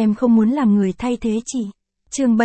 Em không muốn làm người thay thế chị. Chương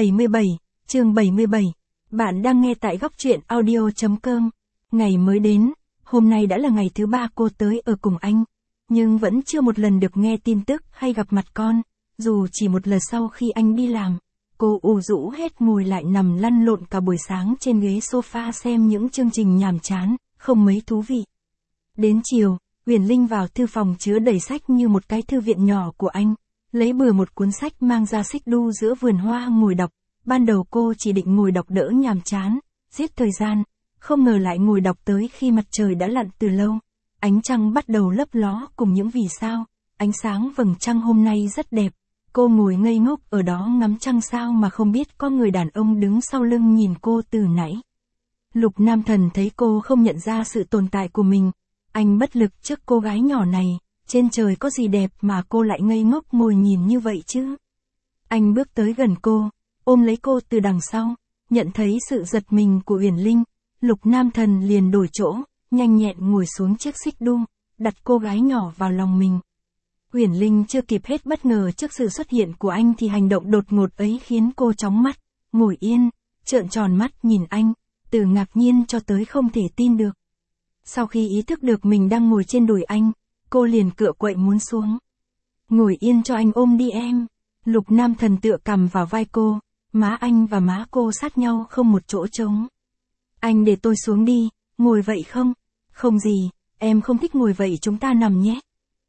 77. Bạn đang nghe tại góc truyện audio.com. Ngày mới đến, hôm nay đã là ngày thứ 3 cô tới ở cùng anh. Nhưng vẫn chưa một lần được nghe tin tức hay gặp mặt con. Dù chỉ một lần sau khi anh đi làm, cô ù rũ hết ngồi lại nằm lăn lộn cả buổi sáng trên ghế sofa xem những chương trình nhàm chán, không mấy thú vị. Đến chiều, Uyển Linh vào thư phòng chứa đầy sách như một cái thư viện nhỏ của anh. Lấy bừa một cuốn sách mang ra xích đu giữa vườn hoa ngồi đọc. Ban đầu cô chỉ định ngồi đọc đỡ nhàm chán, giết thời gian. Không ngờ lại ngồi đọc tới khi mặt trời đã lặn từ lâu. Ánh trăng bắt đầu lấp ló cùng những vì sao. Ánh sáng vầng trăng hôm nay rất đẹp. Cô ngồi ngây ngốc ở đó ngắm trăng sao mà không biết có người đàn ông đứng sau lưng nhìn cô từ nãy. Lục Nam Thần thấy cô không nhận ra sự tồn tại của mình. Anh bất lực trước cô gái nhỏ này. Trên trời có gì đẹp mà cô lại ngây ngốc ngồi nhìn như vậy chứ? Anh bước tới gần cô, ôm lấy cô từ đằng sau, nhận thấy sự giật mình của Uyển Linh, Lục Nam Thần liền đổi chỗ, nhanh nhẹn ngồi xuống chiếc xích đu, đặt cô gái nhỏ vào lòng mình. Uyển Linh chưa kịp hết bất ngờ trước sự xuất hiện của anh thì hành động đột ngột ấy khiến cô chóng mặt, ngồi yên, trợn tròn mắt nhìn anh, từ ngạc nhiên cho tới không thể tin được. Sau khi ý thức được mình đang ngồi trên đùi anh, cô liền cựa quậy muốn xuống. Ngồi yên cho anh ôm đi em. Lục Nam Thần tựa cằm vào vai cô, má anh và má cô sát nhau không một chỗ trống. Anh để tôi xuống đi, ngồi vậy không? Không gì, em không thích ngồi vậy chúng ta nằm nhé.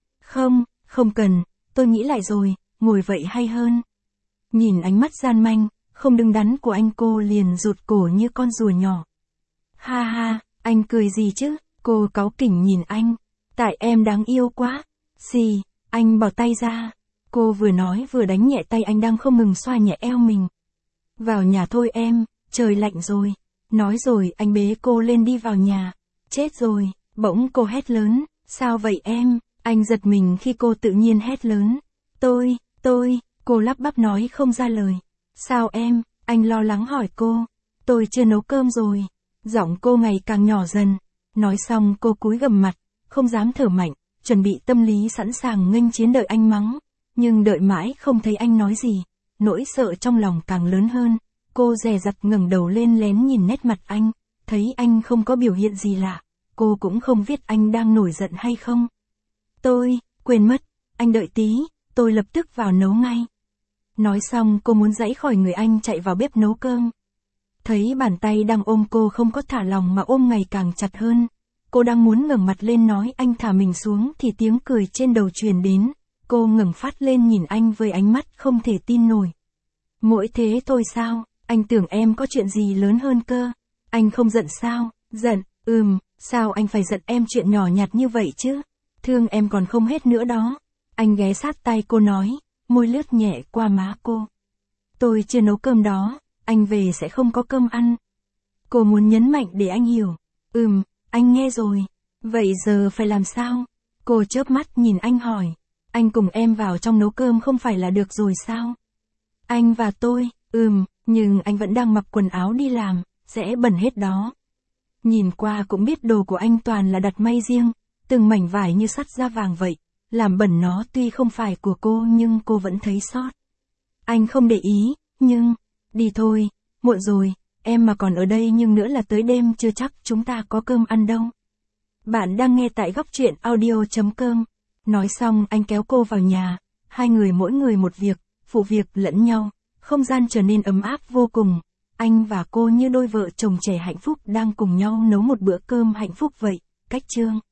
Không cần, tôi nghĩ lại rồi, ngồi vậy hay hơn. Nhìn ánh mắt gian manh, không đứng đắn của anh cô liền rụt cổ như con rùa nhỏ. Ha ha, anh cười gì chứ? Cô cáu kỉnh nhìn anh. Tại em đáng yêu quá. Xì, anh bỏ tay ra. Cô vừa nói vừa đánh nhẹ tay anh đang không ngừng xoa nhẹ eo mình. Vào nhà thôi em, trời lạnh rồi. Nói rồi anh bế cô lên đi vào nhà. Chết rồi, bỗng cô hét lớn. Sao vậy em? Anh giật mình khi cô tự nhiên hét lớn. Cô lắp bắp nói không ra lời. Sao em? Anh lo lắng hỏi cô. Tôi chưa nấu cơm rồi. Giọng cô ngày càng nhỏ dần. Nói xong cô cúi gằm mặt, không dám thở mạnh, chuẩn bị tâm lý sẵn sàng nghênh chiến đợi anh mắng. Nhưng đợi mãi không thấy anh nói gì, nỗi sợ trong lòng càng lớn hơn. Cô dè dặt ngẩng đầu lên lén nhìn nét mặt anh, thấy anh không có biểu hiện gì lạ. Cô cũng không biết anh đang nổi giận hay không. Tôi, quên mất, anh đợi tí, tôi lập tức vào nấu ngay. Nói xong cô muốn giãy khỏi người anh chạy vào bếp nấu cơm. Thấy bàn tay đang ôm cô không có thả lòng mà ôm ngày càng chặt hơn. Cô đang muốn ngẩng mặt lên nói anh thả mình xuống thì tiếng cười trên đầu truyền đến. Cô ngẩng phát lên nhìn anh với ánh mắt không thể tin nổi. Mỗi thế thôi sao, anh tưởng em có chuyện gì lớn hơn cơ. Anh không giận sao? Giận, sao anh phải giận em chuyện nhỏ nhặt như vậy chứ? Thương em còn không hết nữa đó. Anh ghé sát tay cô nói, môi lướt nhẹ qua má cô. Tôi chưa nấu cơm đó, anh về sẽ không có cơm ăn. Cô muốn nhấn mạnh để anh hiểu. Anh nghe rồi. Vậy giờ phải làm sao? Cô chớp mắt nhìn anh hỏi. Anh cùng em vào trong nấu cơm không phải là được rồi sao? Anh và tôi, nhưng anh vẫn đang mặc quần áo đi làm, sẽ bẩn hết đó. Nhìn qua cũng biết đồ của anh toàn là đặt may riêng, từng mảnh vải như sắt da vàng vậy. Làm bẩn nó tuy không phải của cô nhưng cô vẫn thấy sót. Anh không để ý, nhưng... Đi thôi, muộn rồi, em mà còn ở đây nhưng nữa là tới đêm chưa chắc chúng ta có cơm ăn đâu. Bạn đang nghe tại góc truyện audio.com. Nói xong anh kéo cô vào nhà, hai người mỗi người một việc, phụ việc lẫn nhau, không gian trở nên ấm áp vô cùng. Anh và cô như đôi vợ chồng trẻ hạnh phúc đang cùng nhau nấu một bữa cơm hạnh phúc vậy. Cách chương